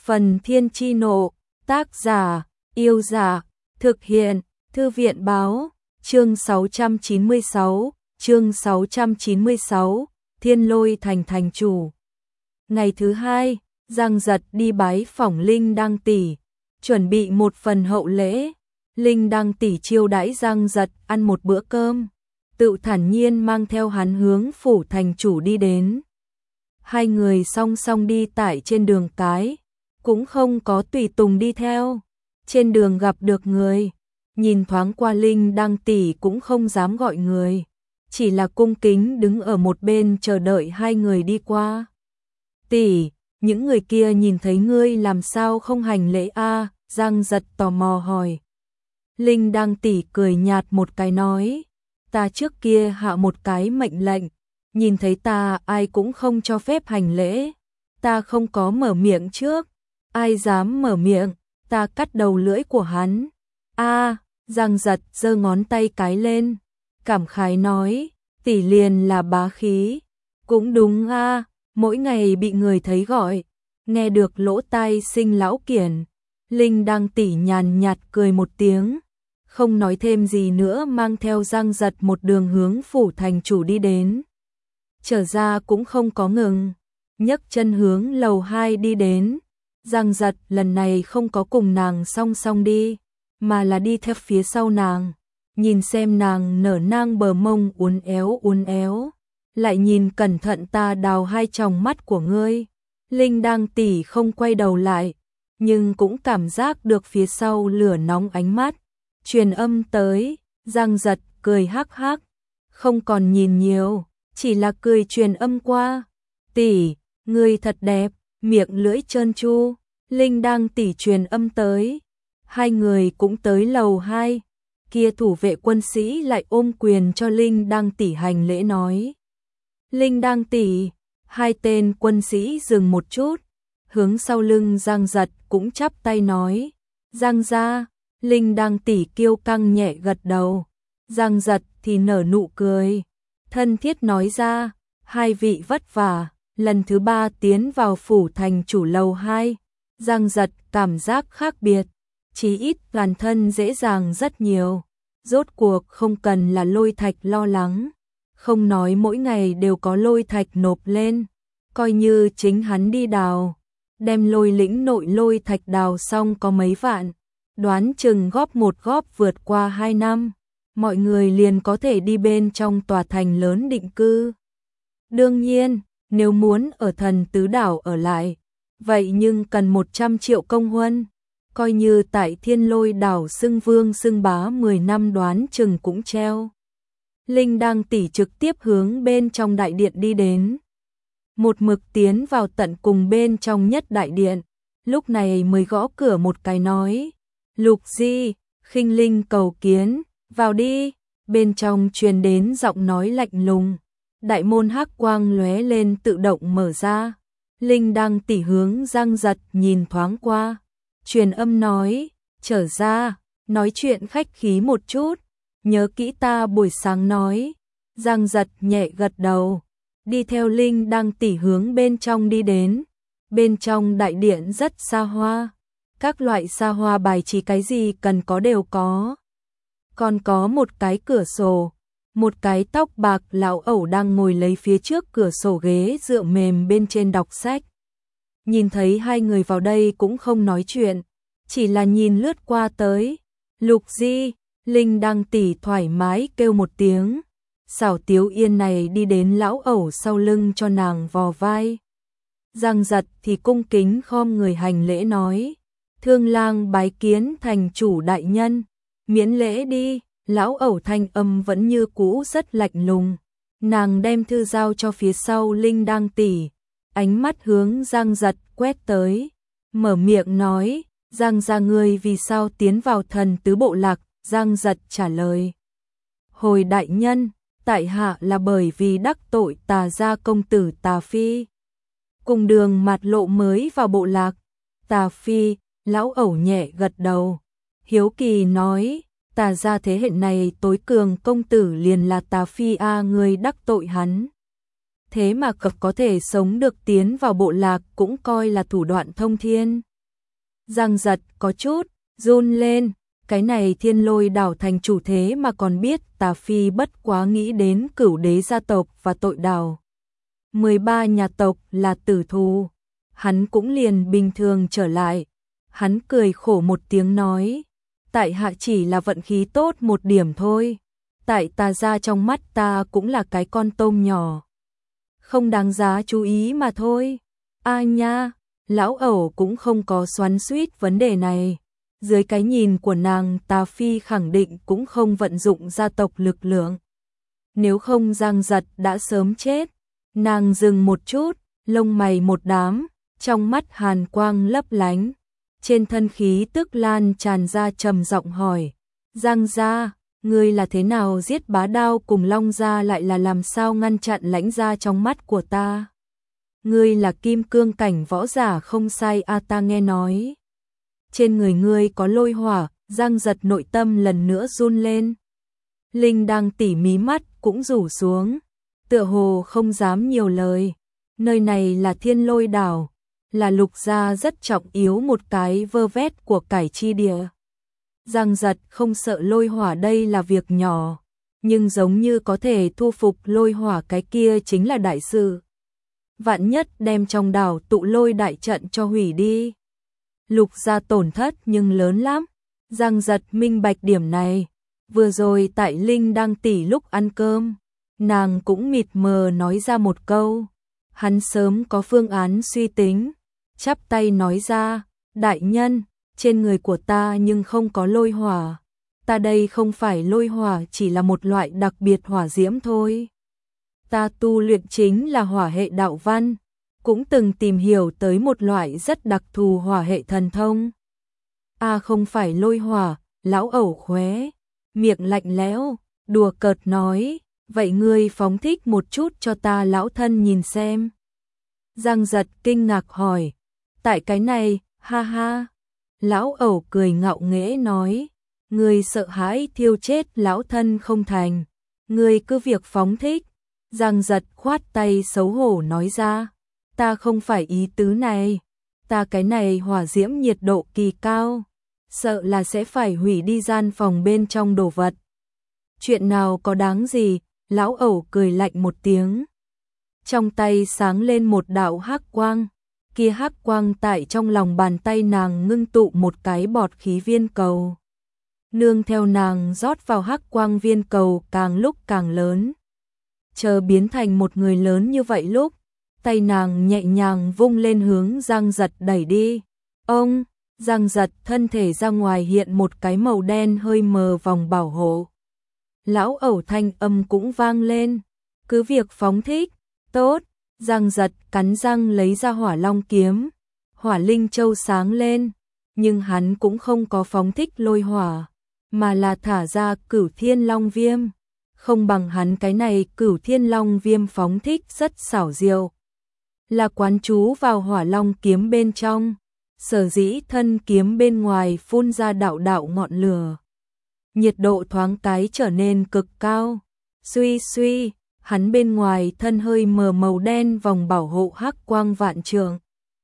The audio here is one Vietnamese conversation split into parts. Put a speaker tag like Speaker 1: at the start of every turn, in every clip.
Speaker 1: Phần Thiên Chi Nộ, tác giả, Yêu Giả, thực hiện, Thư viện Báo, chương 696, Thiên Lôi Thành thành chủ. Ngày thứ hai, Giang Giật đi bái phỏng Linh Đăng tỷ, chuẩn bị một phần hậu lễ. Linh Đăng tỷ chiêu đãi Giang Giật ăn một bữa cơm, tự thản nhiên mang theo hắn hướng phủ thành chủ đi đến. Hai người song song đi tại trên đường cái, cũng không có tùy tùng đi theo. Trên đường gặp được người, nhìn thoáng qua Linh Đăng tỷ cũng không dám gọi người, chỉ là cung kính đứng ở một bên chờ đợi hai người đi qua. Tỷ, những người kia nhìn thấy ngươi làm sao không hành lễ a? Giang Giật tò mò hỏi. Linh Đăng tỷ cười nhạt một cái nói, ta trước kia hạ một cái mệnh lệnh, nhìn thấy ta ai cũng không cho phép hành lễ, ta không có mở miệng trước, ai dám mở miệng, ta cắt đầu lưỡi của hắn. A, Giang Giật giơ ngón tay cái lên, cảm khái nói, tỷ liền là bá khí. Cũng đúng a, mỗi ngày bị người thấy gọi, nghe được lỗ tai sinh lão kiển. Linh Đăng tỷ nhàn nhạt cười một tiếng, không nói thêm gì nữa, mang theo Giang Giật một đường hướng phủ thành chủ đi đến. Trở ra cũng không có ngừng, nhấc chân hướng lầu 2 đi đến. Giang Giật lần này không có cùng nàng song song đi, mà là đi theo phía sau nàng, nhìn xem nàng nở nang bờ mông uốn éo, lại nhìn cẩn thận ta đào hai tròng mắt của ngươi. Linh Đăng tỷ không quay đầu lại, nhưng cũng cảm giác được phía sau lửa nóng ánh mắt truyền âm tới. Giang Giật cười hắc hắc, không còn nhìn nhiều, chỉ là cười truyền âm qua, tỷ, ngươi thật đẹp, miệng lưỡi trơn tru. Linh Đăng tỷ truyền âm tới, hai người cũng tới lầu 2, kia thủ vệ quân sĩ lại ôm quyền cho Linh Đăng tỷ hành lễ nói. Linh Đăng tỷ, hai tên quân sĩ dừng một chút, hướng sau lưng Giang Giật cũng chắp tay nói, Giang gia. Linh Đăng tỷ kiêu căng nhẹ gật đầu, Giang Giật thì nở nụ cười, thân thiết nói ra, hai vị vất vả, lần thứ 3 tiến vào phủ thành chủ lầu 2. Giang Giật cảm giác khác biệt, chí ít toàn thân dễ dàng rất nhiều, rốt cuộc không cần là lôi thạch lo lắng, không nói mỗi ngày đều có lôi thạch nộp lên, coi như chính hắn đi đào, đem lôi lĩnh nội lôi thạch đào xong có mấy vạn, đoán chừng góp một góp vượt qua 2 năm, mọi người liền có thể đi bên trong tòa thành lớn định cư. Đương nhiên, nếu muốn ở Thần Tứ Đảo ở lại, vậy nhưng cần 100 triệu công huân, coi như tại Thiên Lôi Đảo xưng vương xưng bá 10 năm đoán chừng cũng treo. Linh Đăng tỷ trực tiếp hướng bên trong đại điện đi đến, một mực tiến vào tận cùng bên trong nhất đại điện, lúc này mới gõ cửa một cái nói, Lục Di, Khinh Linh cầu kiến, vào đi. Bên trong truyền đến giọng nói lạnh lùng, đại môn hắc quang lóe lên tự động mở ra. Linh Đăng tỷ hướng Giang Giật nhìn thoáng qua, truyền âm nói, trở ra, nói chuyện khách khí một chút, nhớ kỹ ta buổi sáng nói. Giang Giật nhẹ gật đầu, đi theo Linh Đăng tỷ hướng bên trong đi đến. Bên trong đại điện rất xa hoa, các loại xa hoa bài trí cái gì cần có đều có. Còn có một cái cửa sổ, một cái tóc bạc lão ẩu đang ngồi lấy phía trước cửa sổ ghế dựa mềm bên trên đọc sách. Nhìn thấy hai người vào đây cũng không nói chuyện, chỉ là nhìn lướt qua tới. Lục Di, Linh Đăng tỷ thoải mái kêu một tiếng, xảo Tiếu Yên này đi đến lão ẩu sau lưng cho nàng vò vai. Giang Giật thì cung kính khom người hành lễ nói, Thương lang bái kiến thành chủ đại nhân, miễn lễ đi. Lão ẩu thanh âm vẫn như cũ rất lạnh lùng, nàng đem thư giao cho phía sau Linh Đăng tỷ, ánh mắt hướng Giang Giật quét tới, mở miệng nói, Giang gia ngươi vì sao tiến vào Thần Tứ Bộ Lạc? Giang Giật trả lời, hồi đại nhân, tại hạ là bởi vì đắc tội Tà gia công tử Tà Phi, cùng đường mạt lộ mới vào bộ lạc. Tà Phi, lão ẩu nhẹ gật đầu, hiếu kỳ nói, Tà gia thế hệ này tối cường công tử liền là Tà Phi a, người đắc tội hắn, thế mà có thể sống được tiến vào bộ lạc cũng coi là thủ đoạn thông thiên. Giang Giật có chút run lên, cái này Thiên Lôi đảo thành chủ thế mà còn biết Tà Phi bất quá nghĩ đến Cửu Đế gia tộc và tội đảo 13 nhà tộc là tử thù, hắn cũng liền bình thường trở lại. Hắn cười khổ một tiếng nói, tại hạ chỉ là vận khí tốt một điểm thôi, tại ta ra trong mắt ta cũng là cái con tôm nhỏ, không đáng giá chú ý mà thôi. A nha, lão ẩu cũng không có xoắn xuýt vấn đề này. Dưới cái nhìn của nàng, Tà Phi khẳng định cũng không vận dụng gia tộc lực lượng. Nếu không Giang Giật đã sớm chết. Nàng dừng một chút, lông mày một đám, trong mắt hàn quang lấp lánh. Trên thân khí tức lan tràn ra, trầm giọng hỏi, Giang gia, ngươi là thế nào giết Bá Đao cùng Long gia, lại là làm sao ngăn chặn Lãnh gia trong mắt của ta? Ngươi là kim cương cảnh võ giả không sai a, ta nghe nói. Trên người ngươi có lôi hỏa. Giang Giật nội tâm lần nữa run lên. Linh đang tỉ mí mắt cũng rủ xuống, tựa hồ không dám nhiều lời. Nơi này là Thiên Lôi đảo, là Lục gia rất trọng yếu một cái vơ vét của cải chi địa. Giang Giật không sợ lôi hỏa, đây là việc nhỏ, nhưng giống như có thể thu phục lôi hỏa, cái kia chính là đại sự. Vạn nhất đem trong đảo tụ lôi đại trận cho hủy đi, Lục gia tổn thất nhưng lớn lắm. Giang Giật minh bạch điểm này. Vừa rồi tại Linh đang tỉ lúc ăn cơm, nàng cũng mịt mờ nói ra một câu. Hắn sớm có phương án suy tính, chắp tay nói ra, đại nhân, trên người của ta nhưng không có lôi hỏa. Ta đây không phải lôi hỏa, chỉ là một loại đặc biệt hỏa diễm thôi. Ta tu luyện chính là hỏa hệ đạo văn, cũng từng tìm hiểu tới một loại rất đặc thù hỏa hệ thần thông. A, không phải lôi hỏa, lão ẩu khóe miệng lạnh lẽo, đùa cợt nói, vậy ngươi phóng thích một chút cho ta lão thân nhìn xem. Giang Giật kinh ngạc hỏi, tại cái này, ha ha. Lão ẩu cười ngạo nghễ nói, ngươi sợ hãi thiêu chết lão thân không thành, ngươi cứ việc phóng thích. Giang Giật khoát tay xấu hổ nói ra, ta không phải ý tứ này, ta cái này hỏa diễm nhiệt độ kỳ cao, sợ là sẽ phải hủy đi gian phòng bên trong đồ vật. Chuyện nào có đáng gì, lão ẩu cười lạnh một tiếng. Trong tay sáng lên một đạo hắc quang, kia hắc quang tại trong lòng bàn tay nàng ngưng tụ một cái bọt khí viên cầu. Nương theo nàng rót vào hắc quang, viên cầu càng lúc càng lớn. Chờ biến thành một người lớn như vậy lúc, tay nàng nhẹ nhàng vung lên hướng Giang Giật đẩy đi. Ông, Giang Giật thân thể ra ngoài hiện một cái màu đen hơi mờ vòng bảo hộ. Lão ẩu thanh âm cũng vang lên, cứ việc phóng thích. Tốt. Giang Giật cắn răng lấy ra Hỏa Long kiếm. Hỏa Linh Châu sáng lên, nhưng hắn cũng không có phóng thích lôi hỏa, mà là thả ra Cửu Thiên Long Viêm. Không bằng hắn cái này Cửu Thiên Long Viêm phóng thích rất xảo diệu, là quán chú vào Hỏa Long kiếm bên trong. Sở dĩ thân kiếm bên ngoài phun ra đạo đạo ngọn lửa, nhiệt độ thoáng cái trở nên cực cao. Suy suy, hắn bên ngoài thân hơi mờ màu đen vòng bảo hộ hắc quang vạn trượng,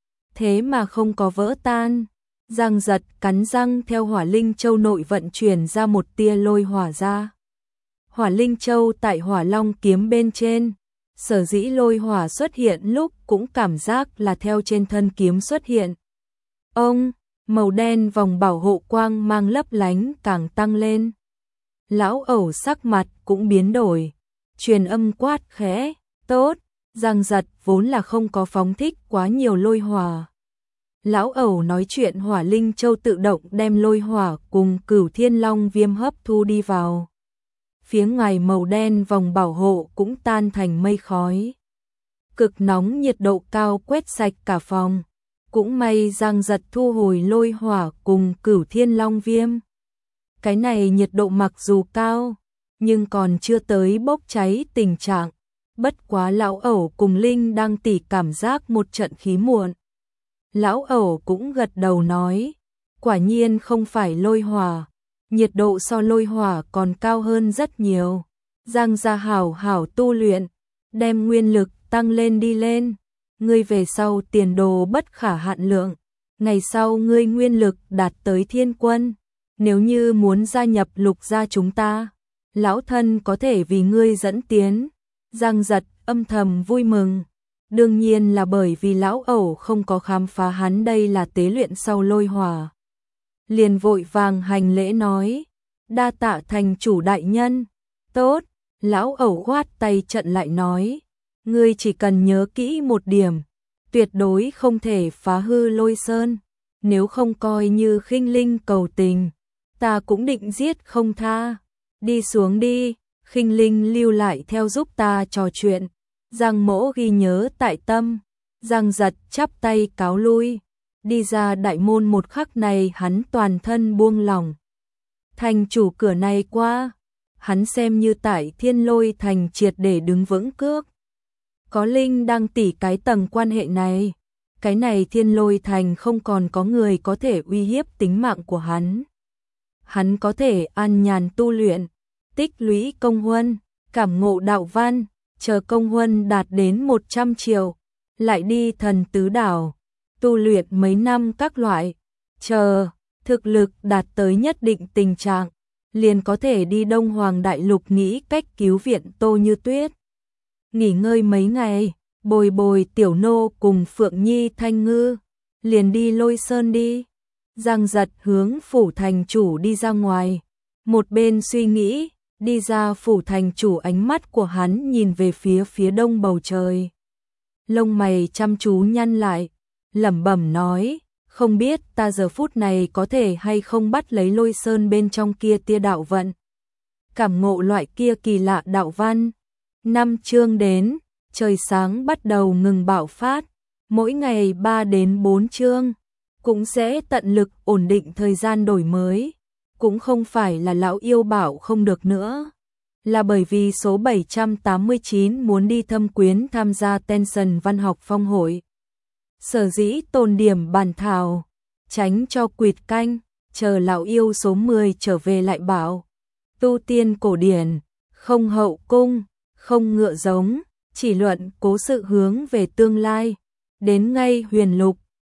Speaker 1: thế mà không có vỡ tan. Giang Giật cắn răng theo Hỏa Linh Châu nội vận chuyển ra một tia lôi hỏa ra. Hỏa Linh Châu tại Hỏa Long kiếm bên trên, sở dĩ lôi hỏa xuất hiện lúc cũng cảm giác là theo trên thân kiếm xuất hiện. Ông, màu đen vòng bảo hộ quang mang lấp lánh càng tăng lên. Lão ẩu sắc mặt cũng biến đổi, truyền âm quát khẽ, tốt. Giang Giật vốn là không có phóng thích quá nhiều lôi hỏa. Lão ẩu nói chuyện, Hỏa Linh Châu tự động đem lôi hỏa cùng Cửu Thiên Long Viêm hấp thu đi vào. Phía ngoài màu đen vòng bảo hộ cũng tan thành mây khói. Cực nóng nhiệt độ cao quét sạch cả phòng. Cũng may Giang Giật thu hồi lôi hỏa cùng Cửu Thiên Long Viêm. Cái này nhiệt độ mặc dù cao, nhưng còn chưa tới bốc cháy tình trạng. Bất quá lão ẩu cùng Linh đang tỉ cảm giác một trận khí muộn. Lão ẩu cũng gật đầu nói, quả nhiên không phải lôi hỏa, nhiệt độ so lôi hỏa còn cao hơn rất nhiều. Giang gia hảo hảo tu luyện, đem nguyên lực tăng lên đi lên. Ngươi về sau tiền đồ bất khả hạn lượng, ngày sau ngươi nguyên lực đạt tới thiên quân, nếu như muốn gia nhập Lục gia chúng ta, lão thân có thể vì ngươi dẫn tiến. Giang Giật âm thầm vui mừng, đương nhiên là bởi vì lão ẩu không có khám phá hắn đây là tế luyện sau lôi hỏa. Liền vội vàng hành lễ nói, đa tạ thành chủ đại nhân. Tốt, lão ẩu khoát tay trận lại nói, ngươi chỉ cần nhớ kỹ một điểm, tuyệt đối không thể phá hư Lôi Sơn, nếu không coi như khinh linh cầu tình, ta cũng định giết không tha. Đi xuống đi, khinh linh lưu lại theo giúp ta trò chuyện. Giang Mỗ ghi nhớ tại tâm. Giang Giật chắp tay cáo lui, đi ra đại môn một khắc này hắn toàn thân buông lỏng. Thành chủ cửa này qua, hắn xem như tại Thiên Lôi thành triệt để đứng vững cước. Có linh đang tỉ cái tầng quan hệ này, cái này Thiên Lôi thành không còn có người có thể uy hiếp tính mạng của hắn. Hắn có thể an nhàn tu luyện, tích lũy công huân, cảm ngộ đạo văn, chờ công huân đạt đến 100 triệu, lại đi thần tứ đảo, tu luyện mấy năm các loại, chờ thực lực đạt tới nhất định tình trạng, liền có thể đi Đông Hoàng Đại Lục nghĩ cách cứu viện Tô Như Tuyết. Nghỉ ngơi mấy ngày, bồi bồi tiểu nô cùng Phượng Nhi Thanh Ngư, liền đi Lôi Sơn đi. Giang Giật hướng phủ thành chủ đi ra ngoài, một bên suy nghĩ, đi ra phủ thành chủ ánh mắt của hắn nhìn về phía đông bầu trời. Lông mày chăm chú nhăn lại, lẩm bẩm nói, không biết ta giờ phút này có thể hay không bắt lấy Lôi Sơn bên trong kia tia đạo vận. Cảm ngộ loại kia kỳ lạ đạo văn. 5 chương đến, trời sáng bắt đầu ngừng bạo phát, mỗi ngày 3 đến 4 chương, cũng sẽ tận lực ổn định thời gian đổi mới. Cũng không phải là lão yêu bảo không được nữa, là bởi vì số 789 muốn đi Thâm Quyến tham gia Tension văn học phong hội. Sở dĩ tồn điểm bản thảo, tránh cho quỵt canh, chờ lão yêu số 10 trở về lại bảo. Tu tiên cổ điển, không hậu cung, không ngựa giống, chỉ luận cố sự hướng về tương lai. Đến ngay huyền lục,